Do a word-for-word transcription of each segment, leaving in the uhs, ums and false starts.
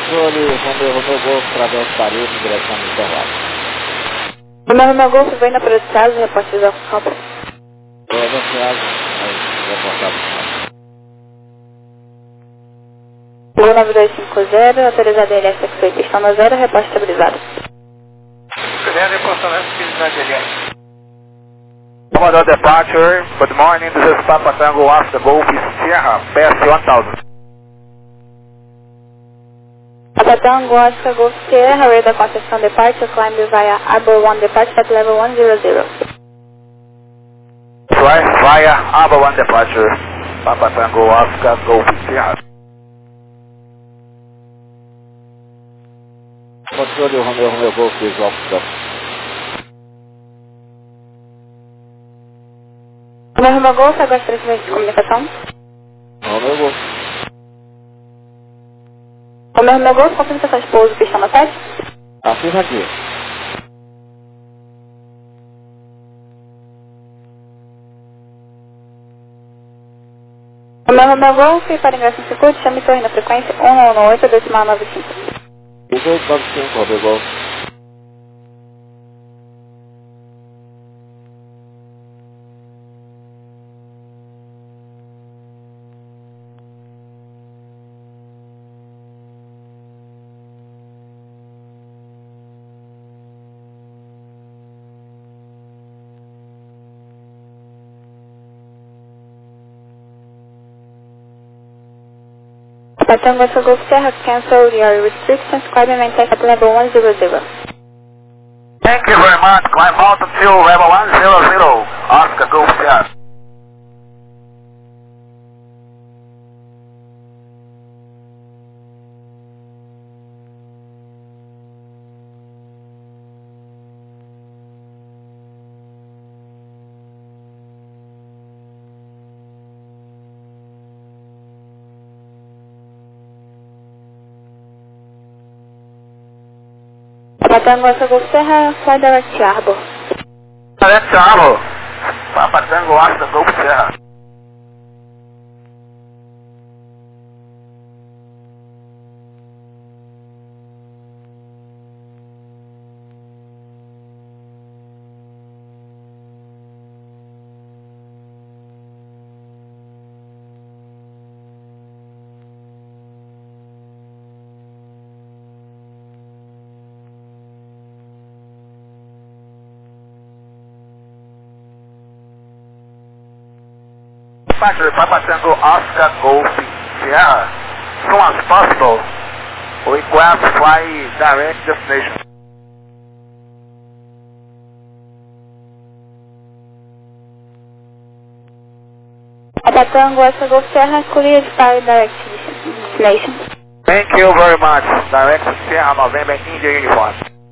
Controle, Romeu, Romeu Golfo, Través Paris, em direção ao intervalo. Romeu, Romeu Golfo, vem na Prioridade, repórter da Copa. Boa noite, aí, reportado. Blue nove dois cinco zero, autorizado L S X oito, pistão no zero, repórter estabilizado. Queria reportar na estabilidade L S. Commodore departure, good morning, this is Papa Tango Oscar Golf Sierra, P S one thousand. Papa Tango Oscar Golf Sierra, radar concession departure, climb via Arbor one departure at level one zero zero. Right, via Arbor one departure, Papa Tango Oscar Golf Sierra. Controle, Romeu, Romeu Golfo, visual pistão. Romeu, Romeu Golfo, agora transferência de comunicação. Romeu Golfo. Romeu, Romeu Golfo, confirmação de pouso, pistão no sete. Afirmativo. Romeu, Romeu Golfo, e para ingresso no circuito, chame torre na frequência um um oito, decimal nove cinco. dezoito nove cinco, Romeu Golfo. Papa Tango Oscar Golf Sierra, cancel your restrictions, climb and maintain at level one zero zero. Thank you very much, climb out until level one zero zero, Oscar Golf Sierra. Papa Tango Oscar Golf Sierra, fly direct to Arbor. Direct to Arbor, Papa Tango Oscar Golf Sierra. Departure, Papa Tango Oscar Golf Sierra, as soon as possible, request fly direct destination. Papa Tango Oscar Golf Sierra, clear fly direct destination. Thank you very much, direct Sierra November India Uniform.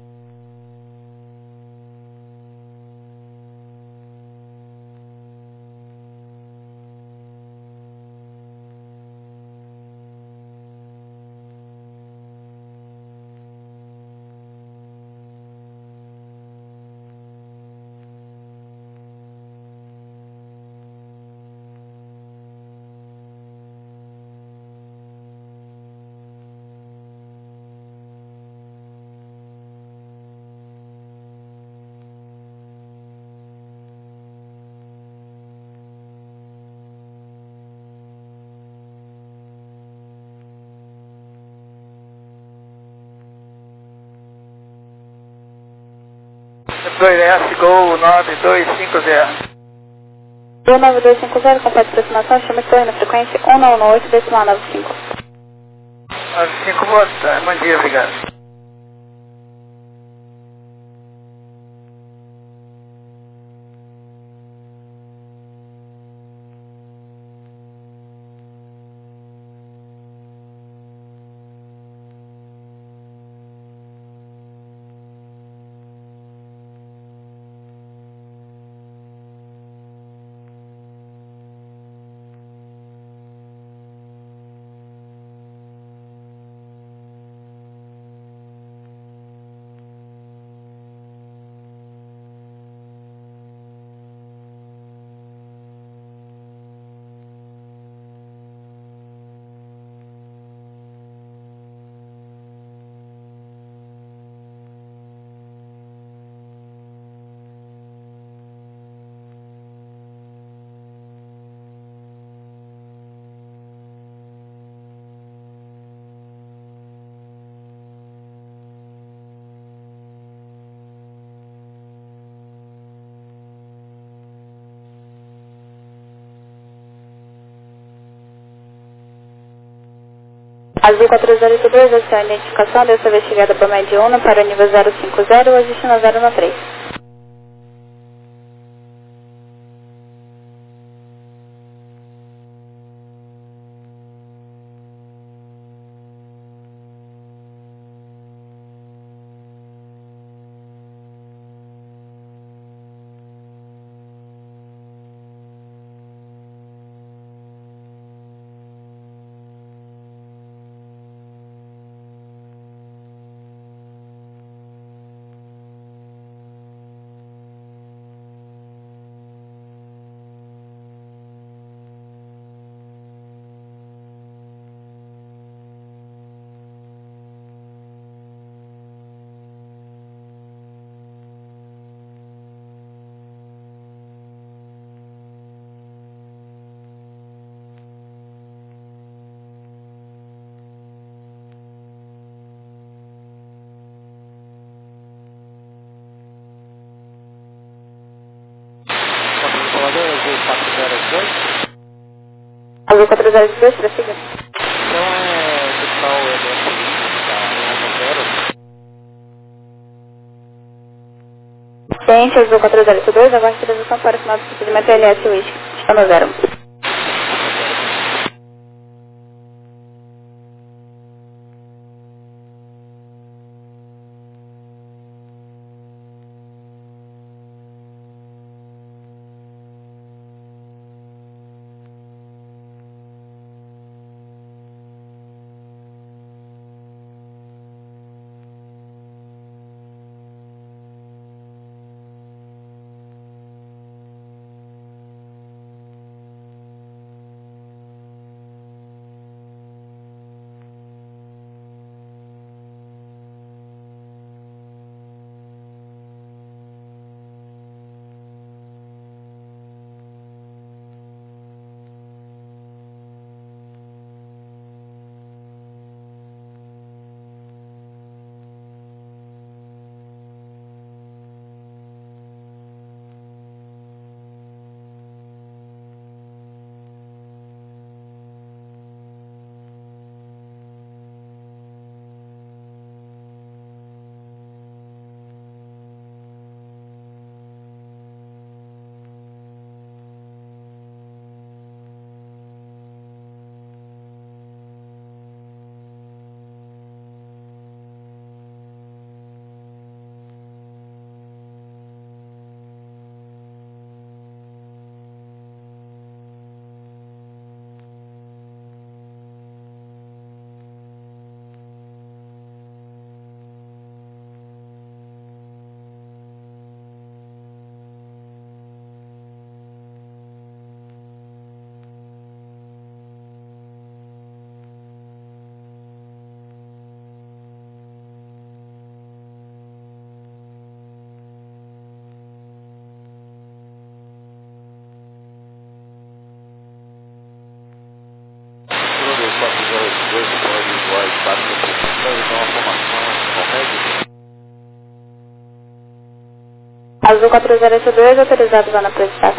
dois S, Gol nove dois cinco zero. Blue nove dois cinco zero, completa aproximação, chame torre na frequência um um oito, decimal nove cinco. nove cinco, boa tarde, bom dia, obrigado. Azul quatro zero oito dois, essa é a identificação, deu sua investigada para média um para o nível zero cinco zero, o destino zero um três. Azul quatro zero oito dois, prossiga. Então é pessoal é do tá? Ciente, Azul quatro zero oito dois, agora a autorização para o final do procedimento L S Whisky. Está no zero. Azul quatro zero oito dois, autorizado lá na prestata.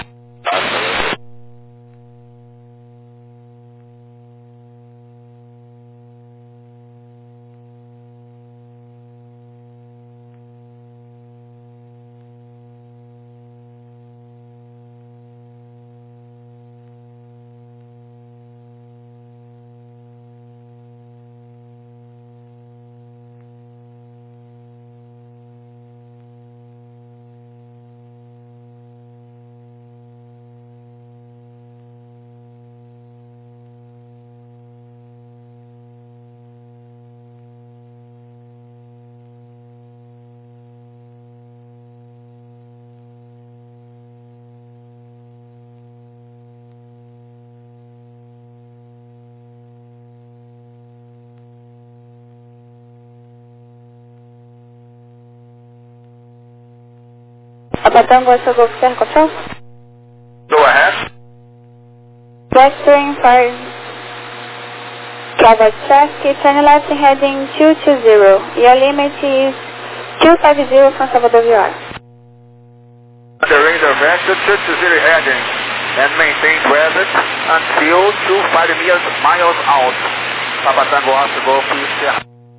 Abatango, Oscar Golf Sierra Control. Go ahead. Vectoring for travel traffic, turn left heading two two zero. Your limit is two five zero from Salvador Vior. The radar vector two two zero heading and maintain traffic until two five miles out. Papa Tango Oscar Golf Sierra.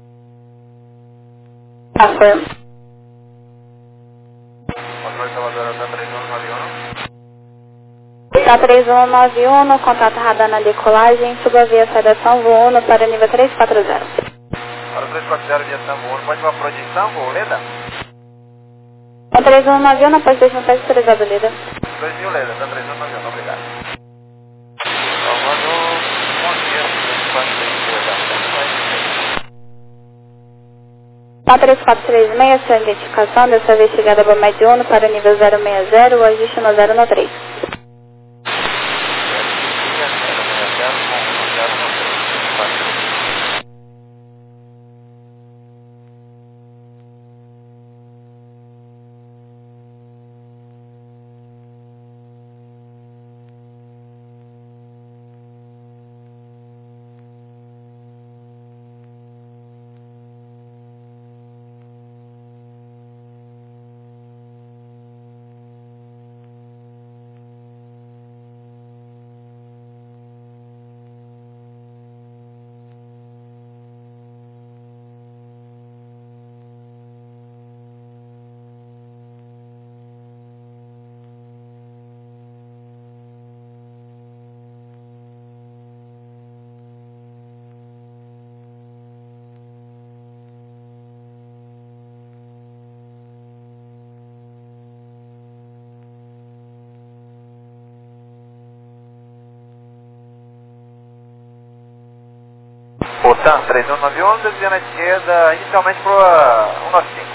Affirm. Controle Salvador, Alta três um nove um. Tá três um nove um, contato radar na decolagem, suba via Federação Voo uno para nível três quatro zero. Para três quatro zero, Vietnã Voo uno, pode uma projeção, Voo Leda? Tá três um nove um, na posição sete três zero, Leda. dois mil Leda, tá três um nove um, obrigado. Salvador, bom dia, três quatro três zero. Tá três quatro três seis, sua identificação, dessa vez chegada a Bomé de Uno para nível zero seis zero, o ajuste no zero no três. Portan, três um nove um, desviando à esquerda, inicialmente para um nove cinco.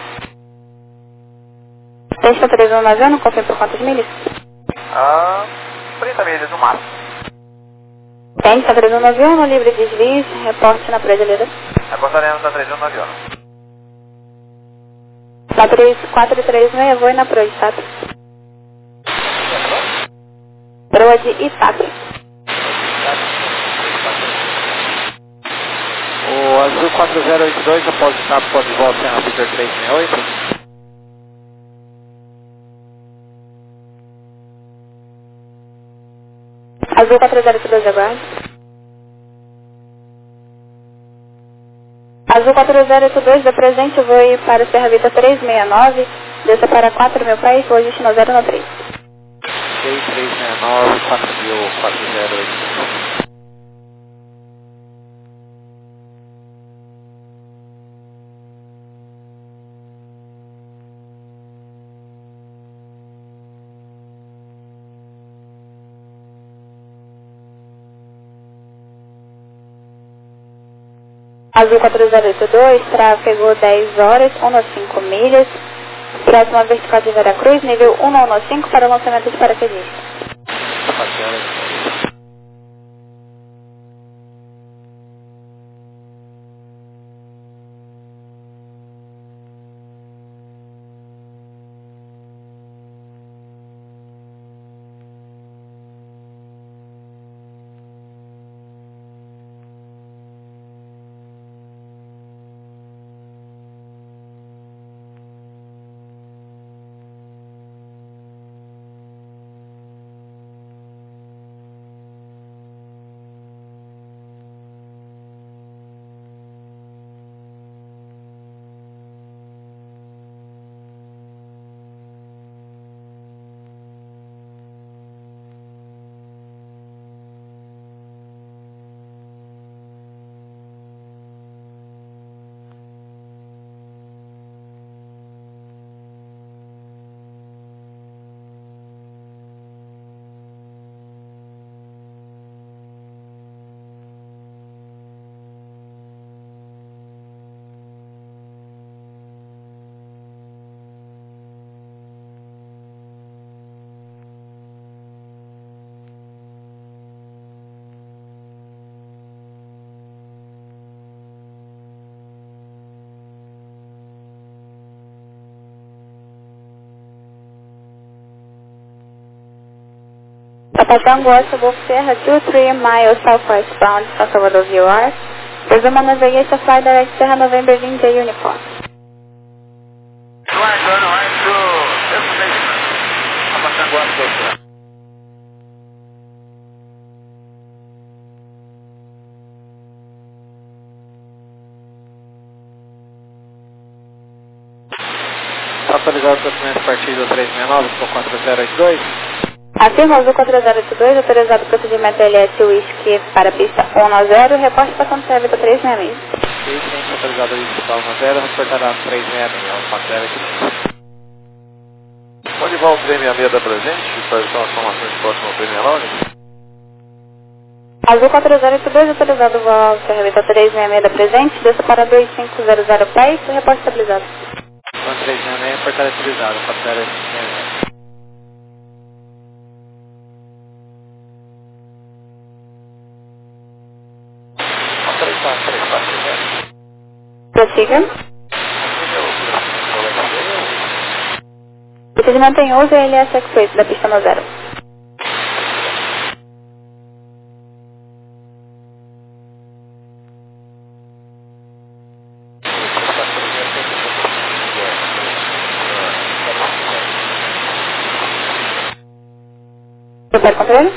Deixa três um nove um, confirma por quantas milhas? Ah, trinta milhas no máximo. Tem, tá três um nove um, no livre deslize, reporte na brasileira. Reportaremos da três um nove um. Tá três quatro três seis, vou na Pro de Itap. Pro de Itap. O Azul quatro zero oito dois, após o TAP, pode voltar na Victor três seis oito. Azul quatro zero oito dois, aguarde. Azul quatro zero oito dois, da presente, vou ir para Serra Vita três seis nove, desça para quatro mil pés, vou ajuste no zero no três. seis três seis nove, quatro mil, quatro zero oito dois. Azul quatro zero oito dois, tráfego dez horas, cento e cinco milhas, próxima vertical de Veracruz, nível cento e cinco para o lançamento de paraquedistas. Papa Tango Oscar Golf Sierra two three miles southwest bound, São Salvador V O R. Resume navigation flight direct Sierra November vinte Uniform. Right, run right to destination. Papa Tango Oscar Golf Sierra. Está atualizado o documento partido três seis nove, estou quatro zero oito dois. Afirma Azul quatro zero oito dois, autorizado o procedimento L S Whisky para a pista um zero, reporte para Santa Rita três seis seis. Sim, autorizado o Whisky para um zero, reportará três seis seis, ao quatro zero oito dois. Pode levar o três seis seis da presente para as informações próximas ao três seis nove? Azul quatro zero oito dois, autorizado o voo Santa Rita três seis seis da presente, desça para dois cinco zero zero pés, reporte estabilizado. três seis seis, reportará estabilizado, quatro zero oito dois. Prossiga. O procedimento em uso é L S Express da pista um zero. Super controle?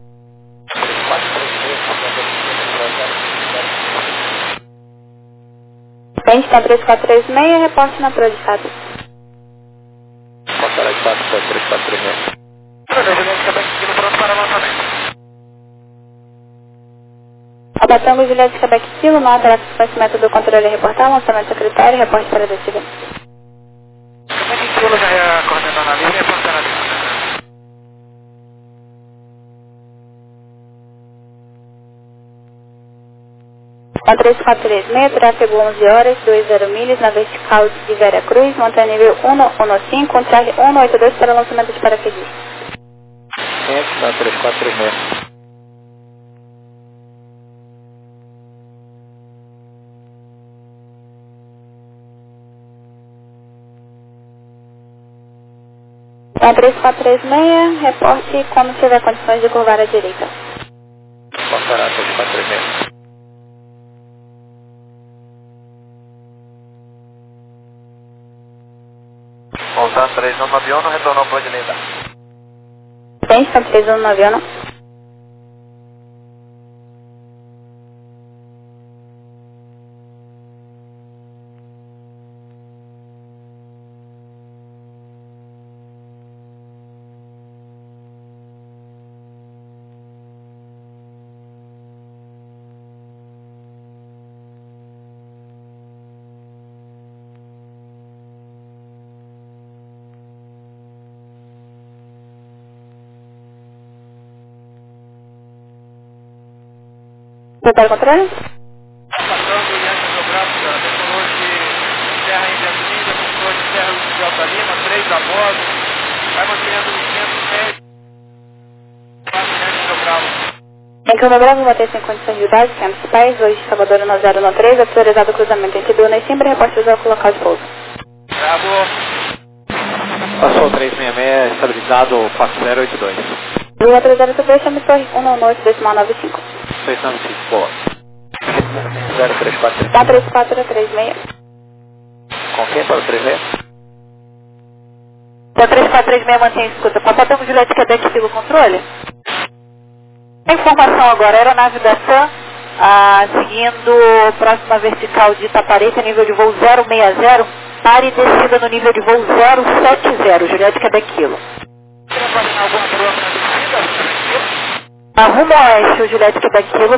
Frente para três quatro três seis, reporte na Pro de Estado. Passará de quatro para três quatro três seis. Juliette Quebec Kilo pronto para lançamento. Abatango Juliette Quebec Kilo, nota da conhecimento do controle reportar, lançamento secretário, reporte para a descida. Quebec Kilo já é coordenando a linha e reportando a linha. Com três quatro três seis, tráfego onze horas, dois zero milhas, na vertical de Vera Cruz, montanha nível um um cinco, um charge um oito dois para lançamento de paraquedistas. Está três quatro três seis. Com três quatro três seis, reporte quando tiver condições de curvar à direita. Passará três quatro três seis. Pousar três um no avião, não retornou para a direita. Frente para três um no avião. Super controle? Passando diante do braço, decolou de Serra Invertida, decolou de Serra de Alta Lima, três a bordo, vai mantendo os quinhentos pés, quatro diante do bravo. Em que o Bravo manter sem condições de base, quinhentos pés, hoje Salvador um zero um três, autorizado o cruzamento entre Duna e Simbra, reporte ao local de pouso. Bravo. Passou três seis seis, estabilizado quatro zero oito dois. Azul quatro zero oito dois, chame torre um um oito dois nove cinco. dois nove cinco, boa. zero três quatro quatro três quatro três seis. Com quem para o três seis? O três quatro três seis mantém a escuta. Papadão Juliette Quebec pelo controle? Informação agora, aeronave da TAM, ah, seguindo próxima vertical de Itapareta, nível de voo zero seis zero, pare e descida no nível de voo zero sete zero, Juliette Quebec Kilo. Quer fazer alguma prova na descida? A rumo oeste, o Juliette Quebec Kilo.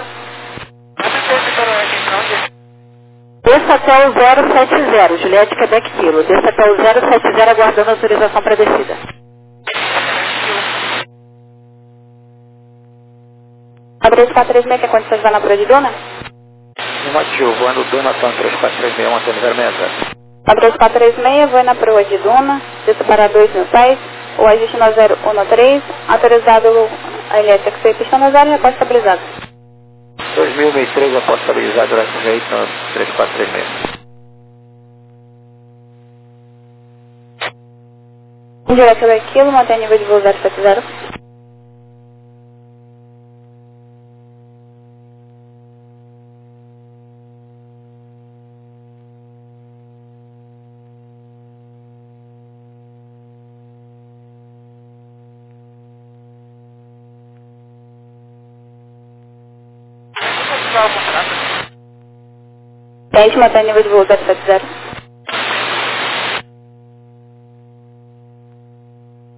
Desça até o zero sete zero, Juliette Quebec Kilo. Desça até o zero sete zero, aguardando autorização para descida. A três quatro três seis, tem condições de vai na Pro de Duna? Negativo, voando Duna, Tam três quatro três seis, mantendo zero seis zero. A três quatro três seis, vai na Pro de Duna, desça para dois mil pés, o ajuste no zero um três, autorizado a L S X pista no zero, reporte estabilizado. dois mil e três, eu posso estabilizar durante o jeito no três quatro três seis. Juliette Quebec Kilo, mantém nível de voo zero sete zero. dez, mantém nível de voo zero sete zero.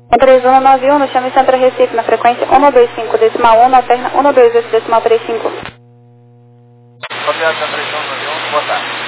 três um nove um, no chame Centro Recife, na frequência um dois cinco decimal um, na alterna um dois oito decimal trinta e cinco. Copiado da três um nove um, boa tarde.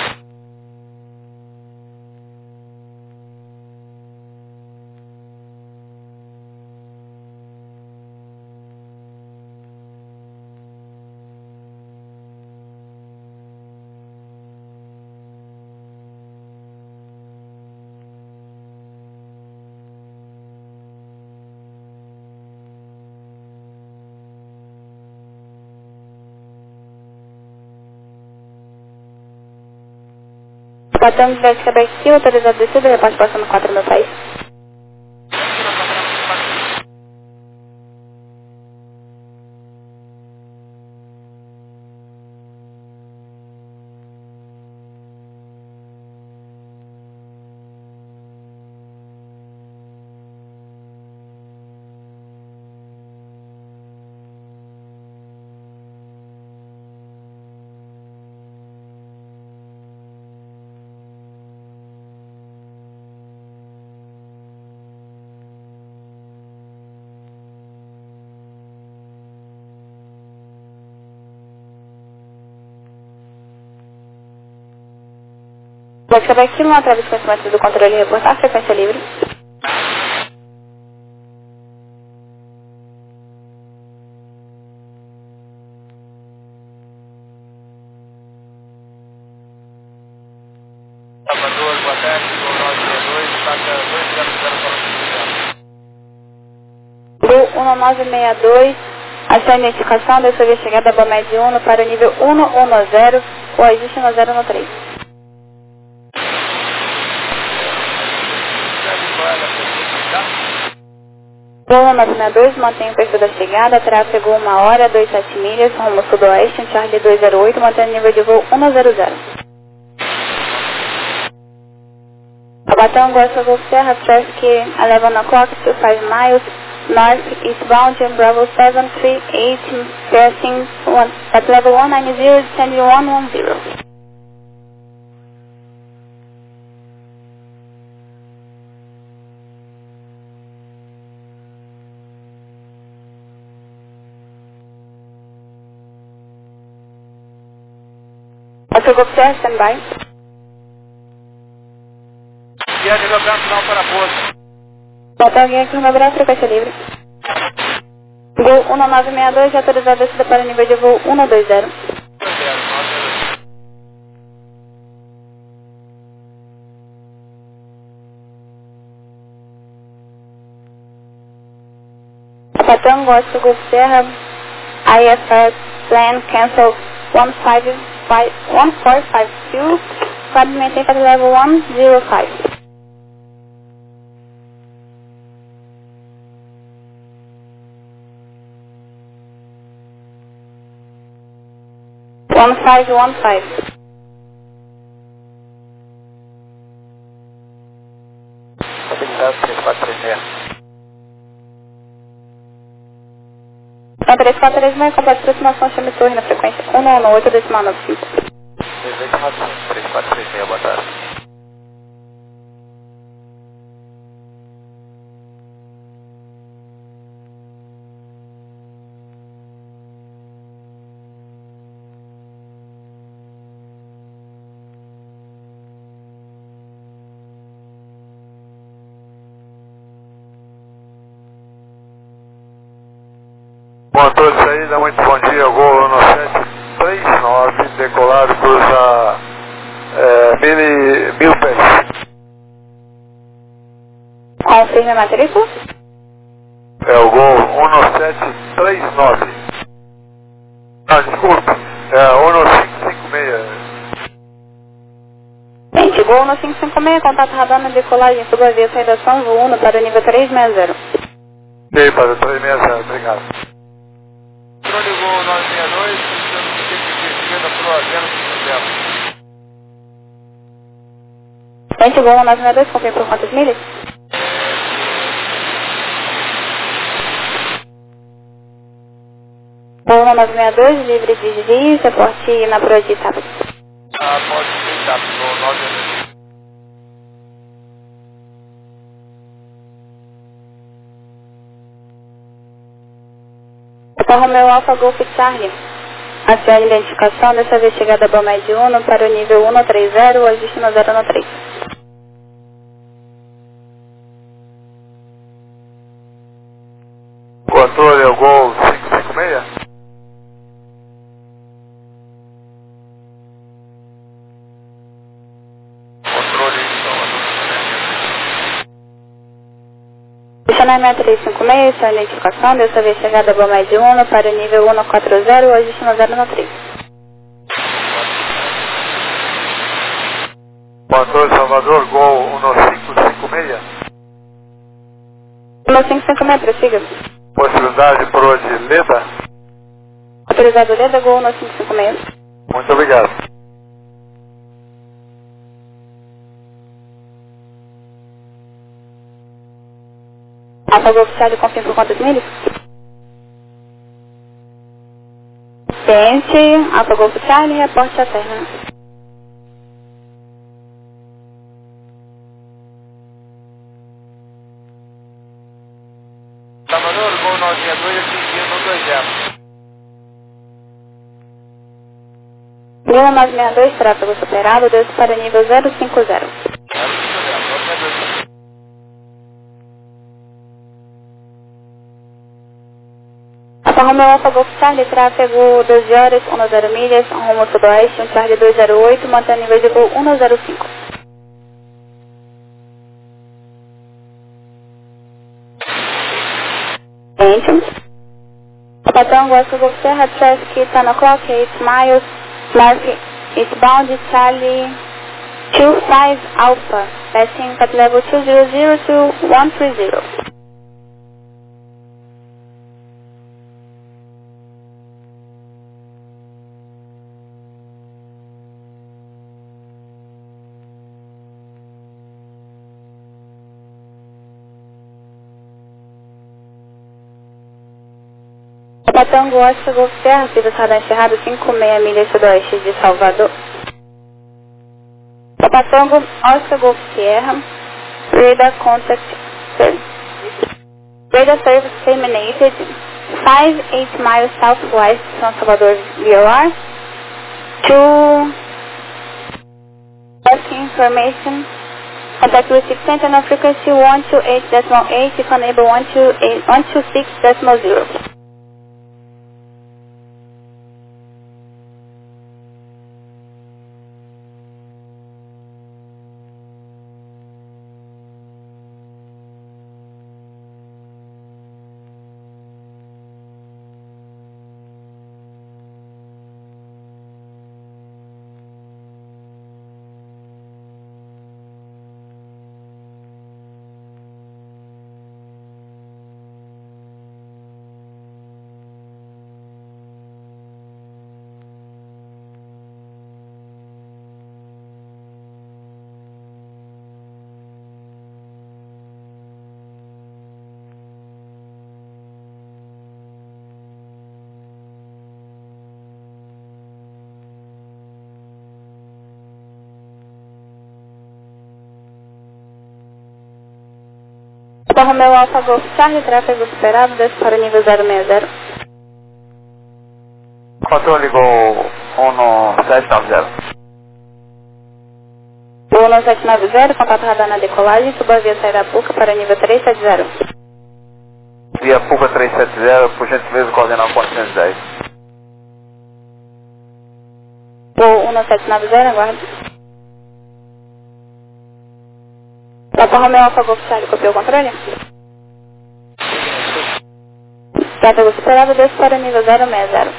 Batamos de Bélgica Brasil, autorizado descida, reparte passando quatro mil seis. Bélgica Brasil, não através de conhecimento do controle e reportar, frequência livre. Salvador, boa tarde, Gol nove seis dois, taxa dois zero zero para o Gol um nove seis dois, a sua identificação da sua chegada da Bamed um para o nível um um zero, o ajuste no zero no três. Gol um nove seis dois, mantém o perfil da chegada, tráfego uma hora, vinte e sete milhas, rumo sudoeste, um Charlie dois zero oito, mantém o nível de voo um zero zero. Abatão, Gosta Golf Serra, traffic eleven o'clock, twenty-five miles, north eastbound, Bravo seven three eight, passing one, at level one nine zero, descending one one zero. Gosta Golf Serra, standby. E a nível final para a bolsa. Bota alguém aqui no meu braço, frequência livre. Gol um nove seis dois, autorizado a descida para o nível de voo um dois zero. Patão, Gosta Golf Serra, I F S plan cancel one five five one four five two, flight maintain at level one zero five. one five one five. Habilidade três quatro três seis. Então, três quatro três seis, completa aproximação, chame torre na frequência um um oito decimal nove cinco. Desejo rápido, três quatro três seis, boa tarde. Motor de saída, muito bom dia, Gol um sete três nove, decolado, cruza é, mil, mil pés. Confirme a matrícula. É o Gol um sete três nove. Ah, desculpe, é um cinco cinco seis. Gente, Gol um cinco cinco seis, contato radar na decolagem, sobre a via saída São João para o nível três seis zero. Ok, para três seis zero, obrigado. Controle Gol nove seis dois, solicitando que tem que esquerda para o zero cinco zero. Gente, Gol um nove seis dois, confirme por quantas milhas? Gol um nove seis dois, livre de desvio, reporte na proa de Itápolis. Ah, pode aceitar, Gol nove seis dois. Romeo Alfa Golf Charlie. Acione a identificação, dessa vez chegada a Balmed Uno para o nível um três zero, hoje destino zero um três. Controle ao Gol cinco cinco seis. Controle Destino três cinco seis, acione a identificação, dessa vez chegada a Balmed Uno para o nível um quatro zero, hoje destino zero um três. Controle Salvador, Gol um cinco cinco seis. um cinco cinco seis, prossiga. Possibilidade por hoje, Leda? Autorizado Leda, Gol um cinco cinco seis. Muito obrigado. Alfa Golf Charlie, confirma por quantos milhas? Ciente, Alfa Golf Charlie, reporte a terra. Salvador, Gol nove seis dois, atingindo no dois zero. Lima nove seis dois, tráfego superado, desce para nível zero cinco zero. Alfa Romeo Alfa Golf Charlie, tráfego doze horas, dez milhas, rumo sudoeste, um Charlie dois zero oito, mantém nível de voo um zero cinco. Patrão, Oscar Golf Serra, traffic ten o'clock, eight miles, mark eastbound, Charlie two five Alpha, passing at level two zero zero to one three zero. Patango Oscar Golf Serra, Silvio Sardão encerrado cinco seis milhas sudoeste de Salvador. Patango Oscar Golf Sierra, radar contact, radar service terminated, five eight miles southwest from Salvador V O R, to asking information, contact with extension of frequency one two eight point eight, if unable one two six point zero. Alfa Romeo Alfa Golf Charlie, tráfego superado, desce para o nível zero seis zero. Controle Gol um sete nove zero. Gol um sete nove zero, contato radar na decolagem, suba a via saída Puca para o nível três sete zero. Via Puca três sete zero, por gentileza, coordenado quatrocentos e dez. Gol um sete nove zero, aguarde. Alfa Romeo Alfa Golf Charlie, copiou o controle? Tráfego superado, desce para o nível zero seis zero.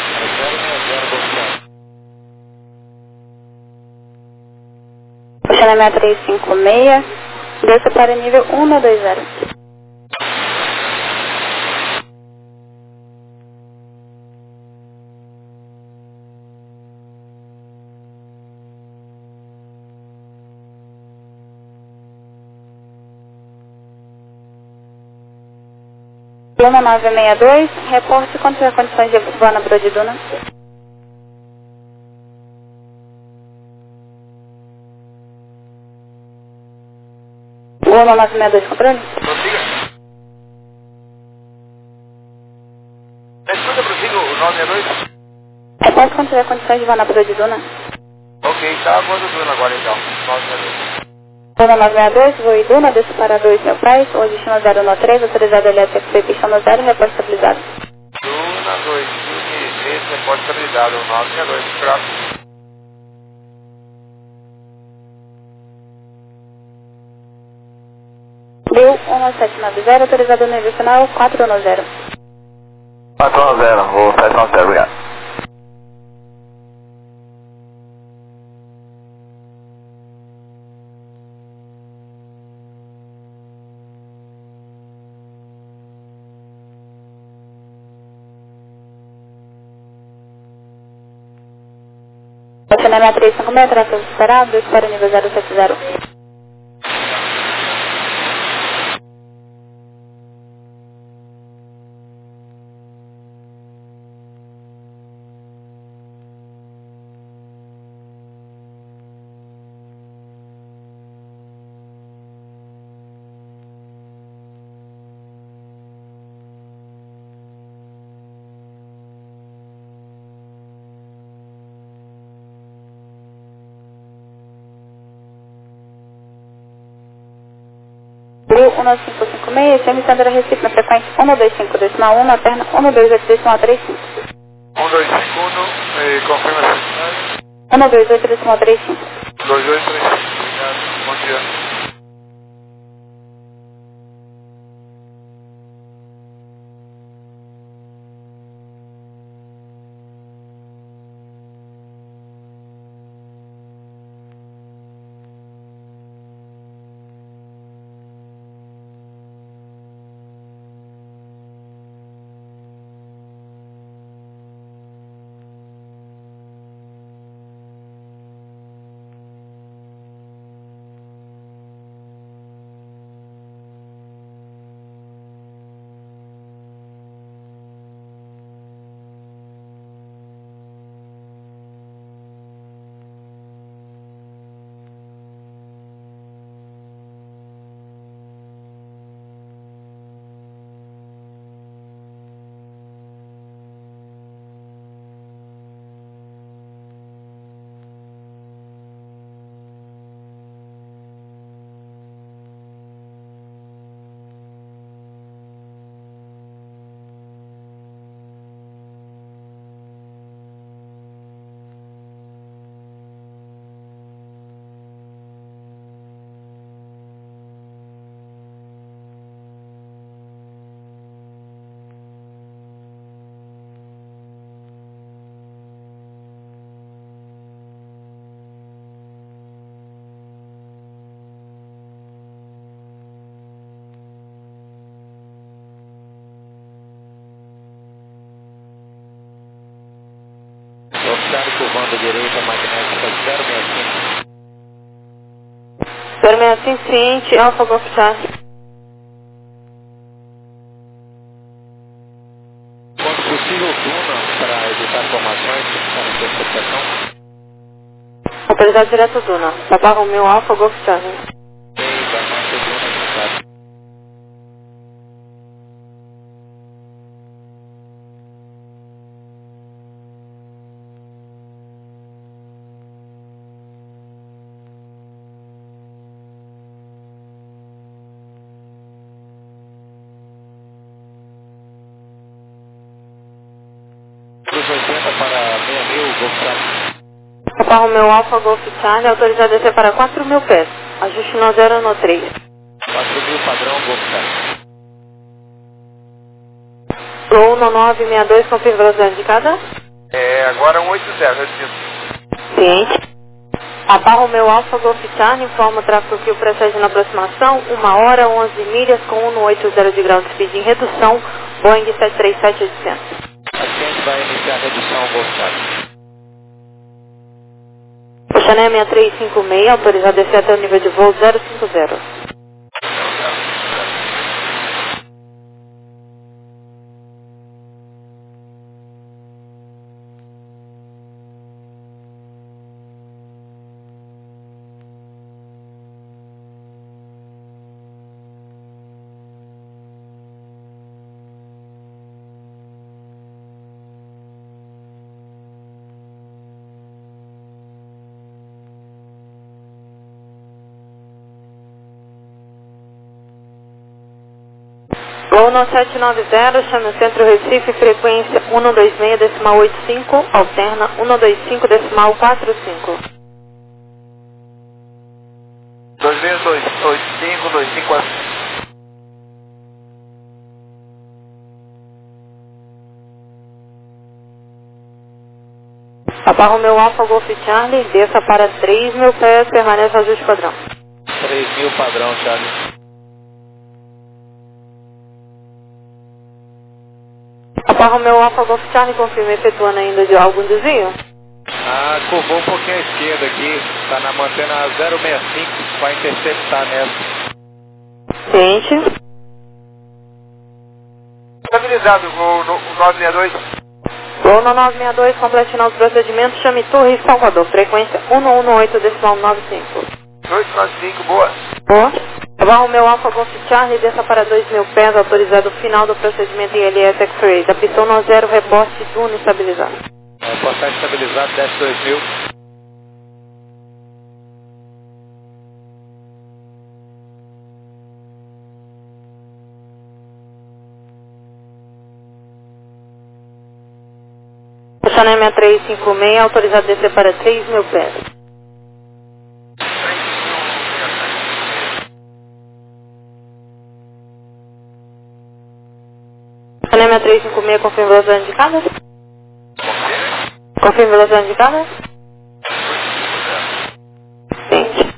Puxando três cinco seis, desce para o nível um dois zero. Luna nove seis dois, reporte quando tiver condições de voar na Broa de Duna. Luna nove seis dois, controle? Prossiga. Repete quando tiver condições de voar na Pro de Duna. Ok, tá aguardando Duna agora então. nove seis dois. Duna nove seis dois, voo e Duna, desço para dois mil pés, o destino zero um três, autorizado elétrico P, pistão zero, repórter estabilizado. Duna dois mil e três, repórter estabilizado, nove seis dois, próximo. Deu um sete nove zero, autorizado nível final quatro um zero. quatro um zero, vou sete um zero, obrigado. Estacionamento três cinco seis, tráfego esperado, dois para o nível zero sete zero. Blue um cinco cinco seis, chame Sandra Recife na frequência um dois cinco dois um, na perna um dois oito dois um três cinco. um dois cinco um, e confirma a cidade. um dois oito dois um três cinco. dois oito três cinco, obrigado, bom dia. Oficial curvando direita, magnética zero seis cinco. zero seis cinco, ciente, Alfa Golf Charlie. Quando possível, Duna, para evitar formações, para a interceptação. Autorizado direto Duna. Papa Romeo Alfa Golf Charlie. Ei, vai manter Duna no estado. Cruz oitenta para seis mil, Golf Charlie. Papa Romeo Alfa Golf Charlie, autorizado a descer para quatro mil pés. Ajuste no zero no três. quatro mil padrão, Golf Charlie. Gol no nove seis dois, confirma velocidade indicada. É, agora um oito zero, repito. Ciente. Papa Romeo Alfa Golf Charlie informa o tráfego que o precede na aproximação, uma hora, onze milhas com um oito zero de grau de speed em redução, Boeing sete três sete oitocentos. A gente vai iniciar a redução, Golf Charlie. Oceania seis três cinco seis, autorizado a descer até o nível de voo zero cinco zero. Gol no sete nove zero, chame o Centro Recife, frequência um dois seis, decimal oito cinco, alterna um dois cinco, decimal quatro cinco. dois seis dois oito cinco dois cinco quatro. Papa Romeu Alfa Golf Charlie, desça para três mil pés, permanece ajuste padrão. três mil padrão, Charlie. Papa Romeu Alfa Golf Charlie, confirma efetuando ainda de algum desvio? Ah, curvou um pouquinho à esquerda aqui, tá na mantena zero seis cinco, vai interceptar nessa. Ciente. Estabilizado, gol no nove seis dois. Gol no nove seis dois, completando os procedimentos, chame Torre Salvador, frequência um um oito, decimal nove cinco. dois nove cinco, boa. Boa. Papa Romeu Alfa Golf Charlie, desça para dois mil pés, autorizado final do procedimento I L S X-Ray. Da pistão no zero, reporte Duna estabilizado. É, passagem estabilizado, desce dois mil. Chanel seis três cinco seis, autorizado a descer para três mil pés. Chanel seis três cinco seis, confirma velocidade indicada? Confirma velocidade indicada? Sim.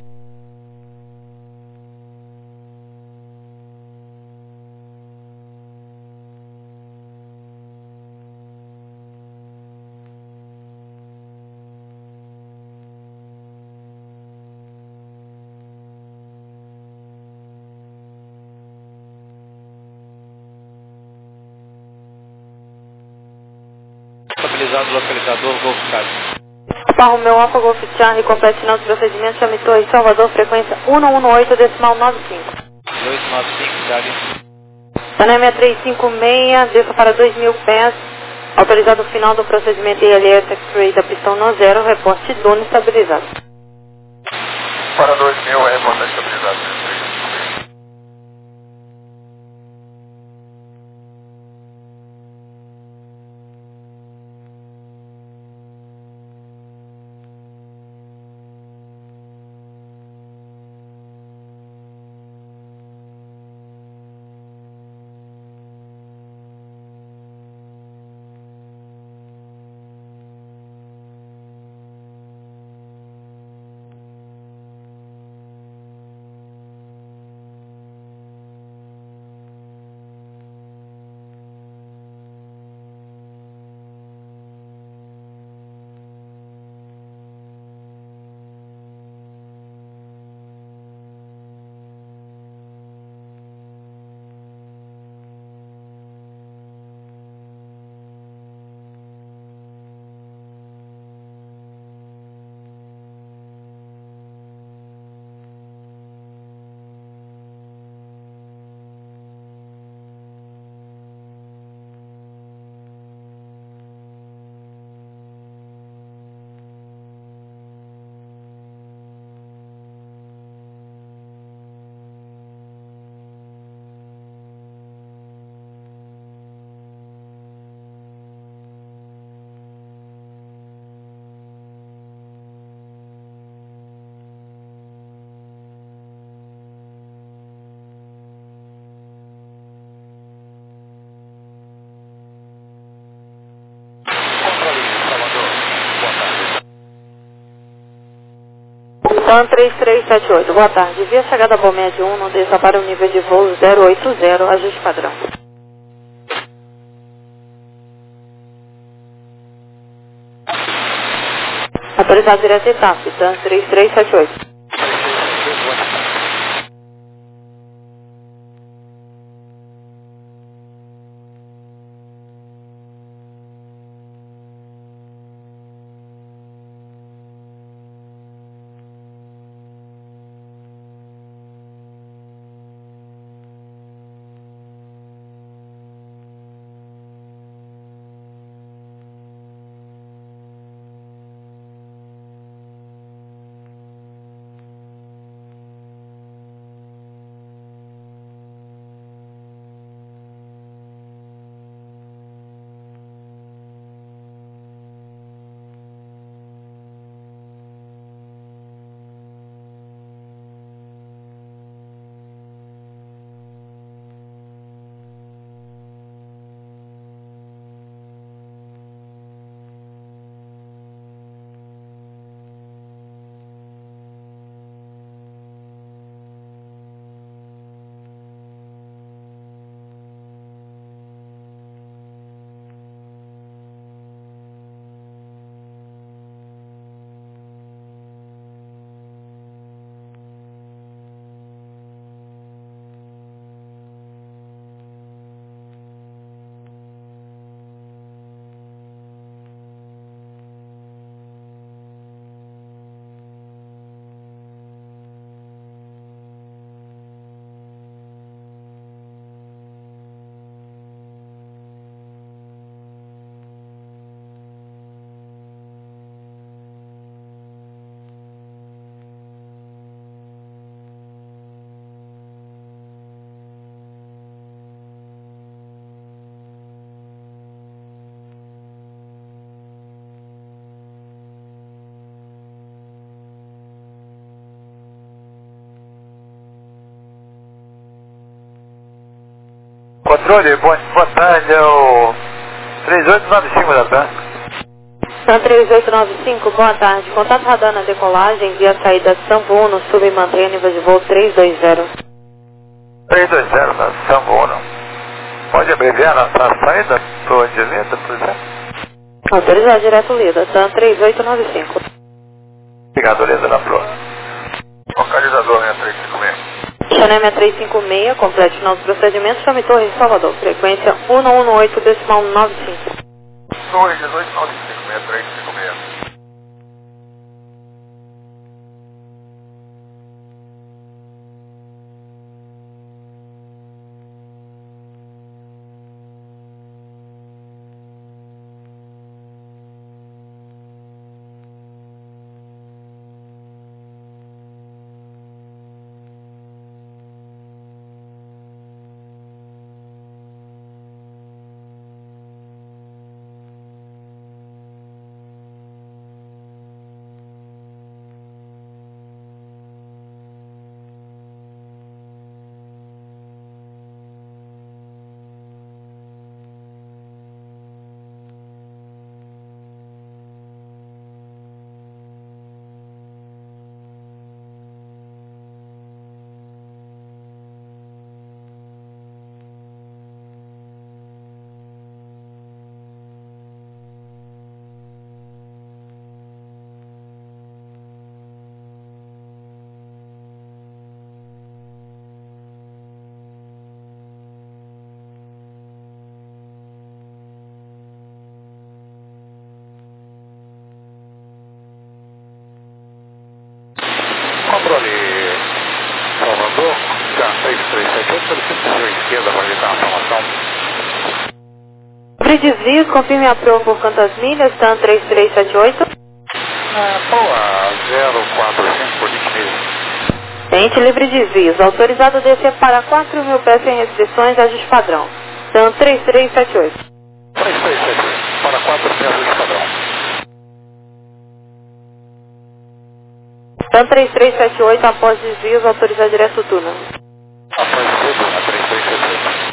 Estabilizado, localizador, Golf Charlie. Papa Romeu Alfa Golf Charlie, completinando os procedimentos, chame Torre Salvador, frequência um um oito, decimal nove cinco. dois nove cinco, Charlie. Chanel seis três cinco seis, desça para dois mil pés, autorizado final do procedimento I L S X-Ray da pistão no zero, reporte Duna estabilizado. Para dois mil é reportar estabilizado. Pan três três sete oito, boa tarde. Via chegada Balmed um, não desça para o nível de voo zero oito zero, ajuste padrão. Autorizado direto e TAP, Pan três três sete oito. controle, boa, boa tarde, é o três oito nove cinco da T A M. TAM três oito nove cinco, boa tarde. Contato radar na decolagem, via saída Sambo Uno, sub e mantém nível de voo três dois zero. três dois zero na Sambo Uno. Pode abreviar a, a saída pro Angelita, por exemplo? Autorizado direto Lida, TAM três oito nove cinco. Obrigado, Lida, na Flor. Localizador seis três cinco seis. Xané seis três cinco seis, complete final do procedimento, chame Torre de Salvador, frequência um um oito decimal nove cinco. Torre dezoito nove cinco seis três cinco seis. Controle Salvador, TAM três três sete oito, solicito a esquerda para evitar a informação. Livre desvios, confirme a prova por quantas milhas, TAM três três sete oito. Ah, boa, zero quatro cinco, Nick. Tente livre desvios, autorizado a descer para quatro mil pés sem restrições, ajuste padrão, TAM três três sete oito. três três sete oito, para quatro metros de padrão. TAM três três sete oito, após desvios, autorizado direto túnel. Após tudo, na três três sete oito.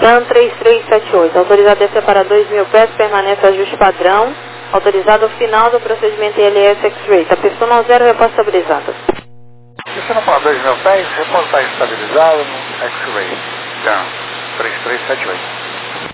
Plan três três sete oito, autorizado a descer para dois mil pés, permanece ajuste padrão. Autorizado o final do procedimento I L S X-Ray. Tá pistão zero, reposta estabilizada. Descendo para dois mil pés, reposta está estabilizado no X-Ray. Então, três três sete oito.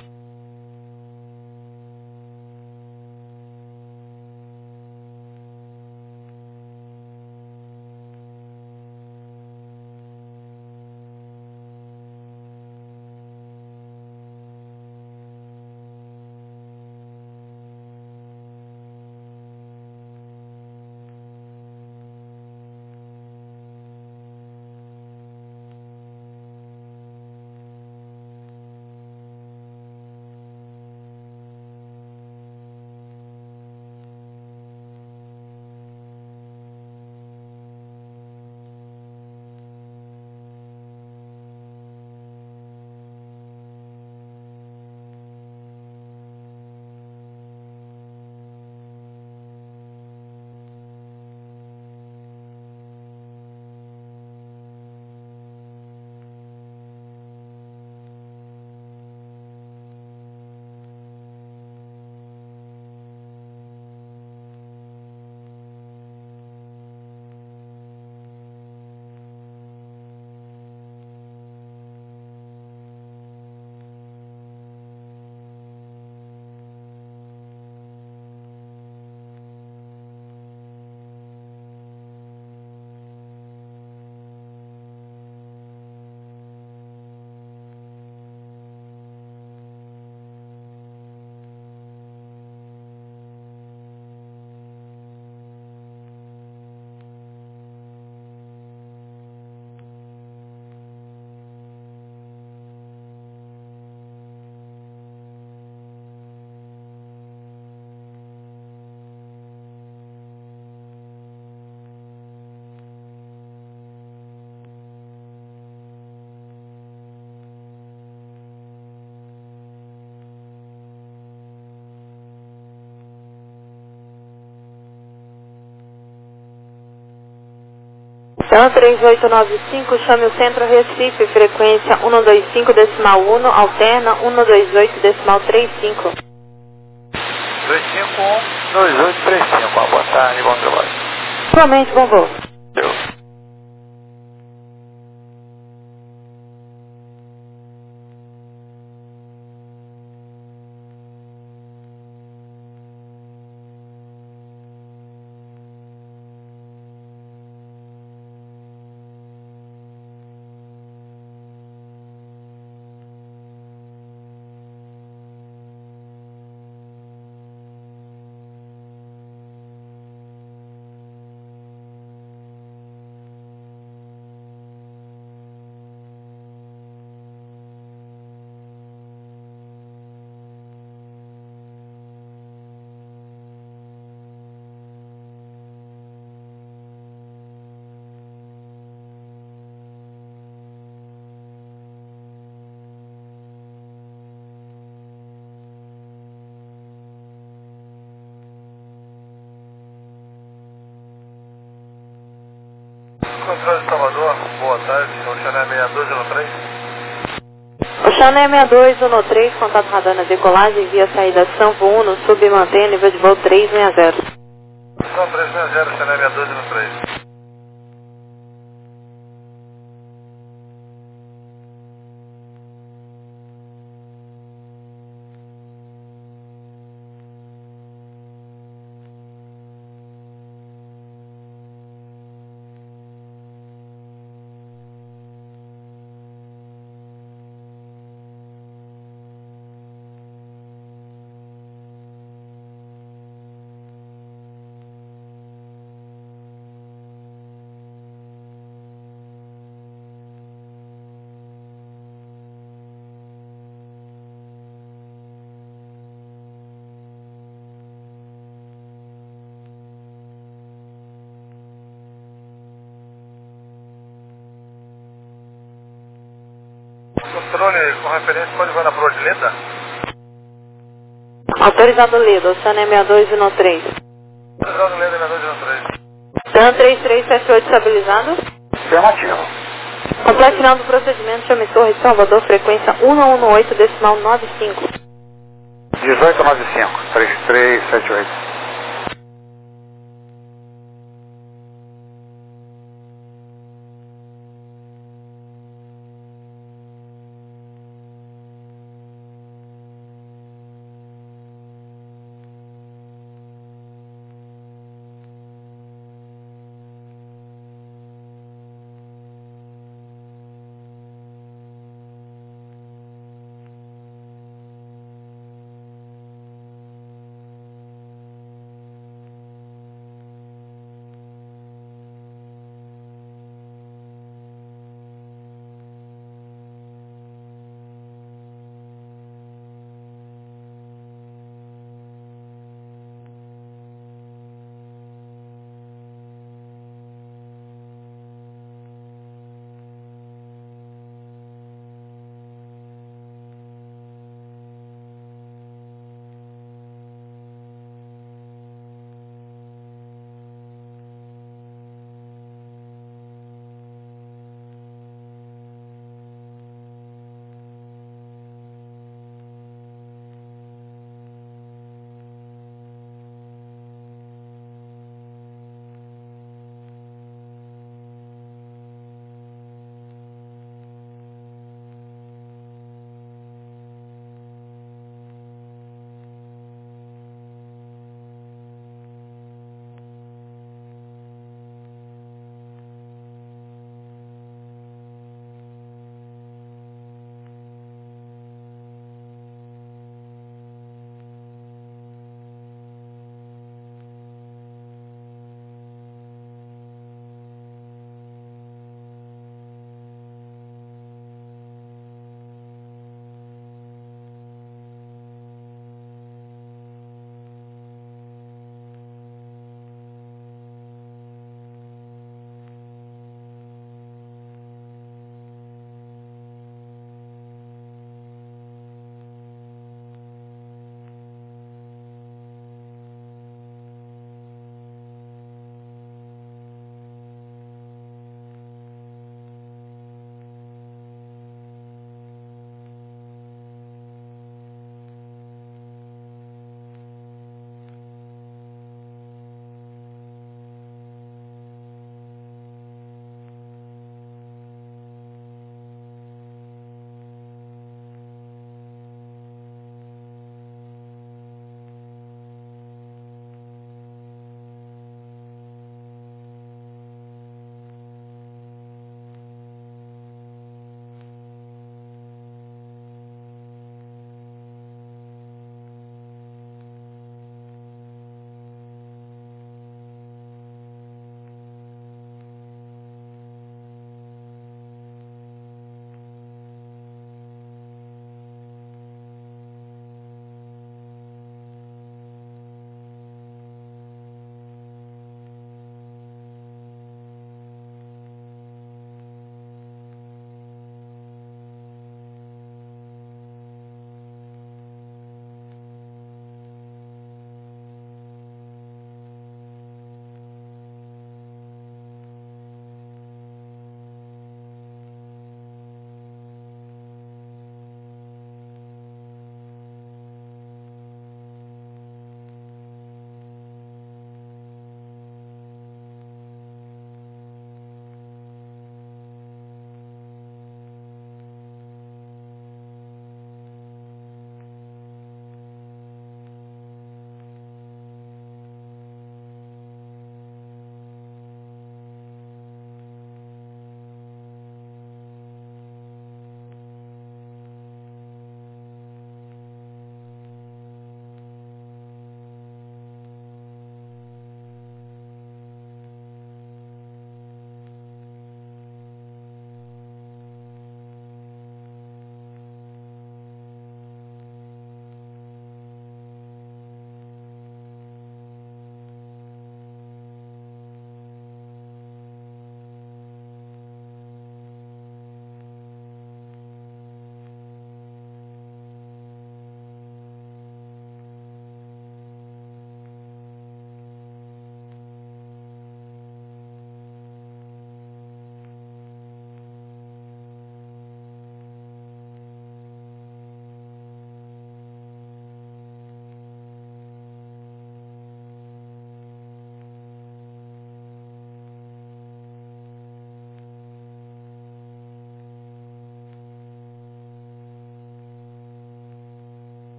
Então, três oito nove cinco, chame o centro Recife, frequência um dois cinco decimal um, alterna um dois oito decimal trinta e cinco. dois cinco um, dois oito três cinco, boa tarde, bom trabalho. Igualmente, bom voo. Deu. Controle de Salvador, boa tarde, Oceané seis dois um três. Oceané seis dois um três, contato radar na decolagem, via saída São Paulo, submantém nível de voo três seis zero. São três seis zero, Oceané seis dois um três. Controle com referência, pode voar na Prodileta? Autorizado Lido, Oceané seis dois um três. Autorizado Leda seis dois um três. Dan três três sete oito estabilizado. Afirmativo. Completo final do procedimento, chame Torre de Salvador, frequência um um oito, decimal nove cinco. dezoito noventa e cinco, três três sete oito.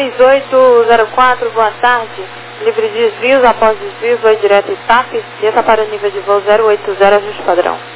três oito zero quatro, boa tarde. Livre de desvios, após desvios, voo direto e TAP. Desça para o nível de voo zero oito zero, ajuste padrão.